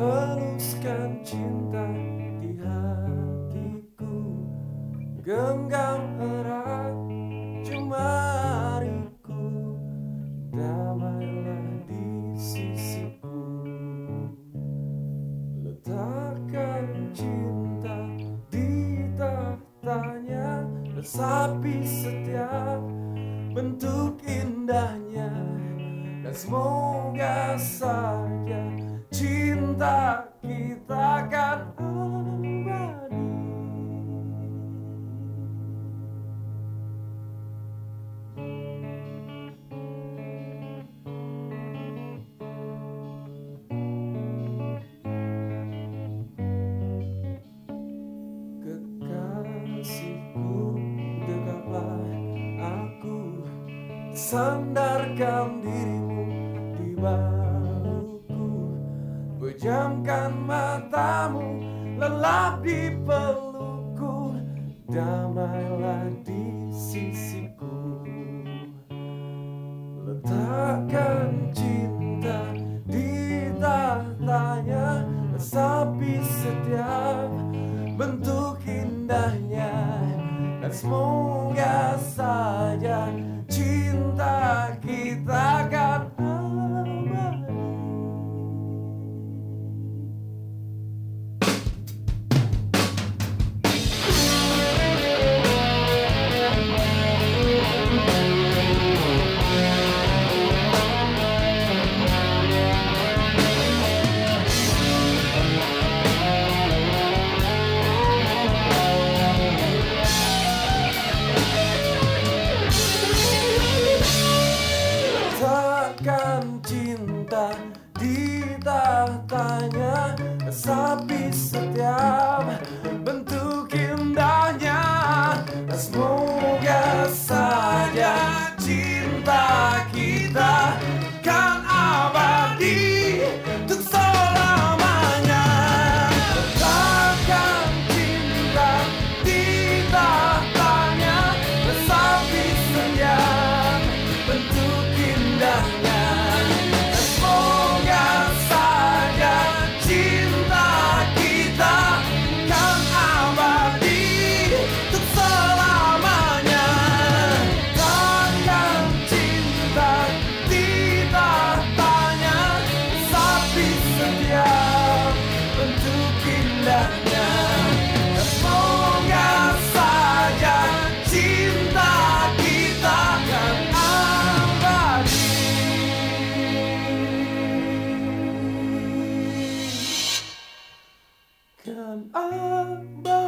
Haluskan cinta di hatiku, genggam erat jemariku, damailah di sisiku. Letakkan cinta di tahtanya, resapi setiap bentuk indahnya, dan semoga saja cinta kita akan abadi. Kekasihku, dekaplah aku, sandarkan dirimu di bahuku, pejamkan matamu, lelap di pelukku, damailah di sisiku. Letakkan cinta di tahtanya, resapi setiap bentuk indahnya, dan semoga saja cinta kita akan abadi. Letakkan cinta di tahtanya, resapi setiap bentuk indahnya, dan semoga saja cinta kita kan abadi untuk selamanya. Letakkan cinta di tahtanya, resapi setiap bentuk indahnya, dan semoga saja cinta kita kan abadi untuk selamanya. Takkan cinta di tahtanya, resapi setiap bentuk indahnya, dan semoga saja cinta kita kan abadi. Kan abadi.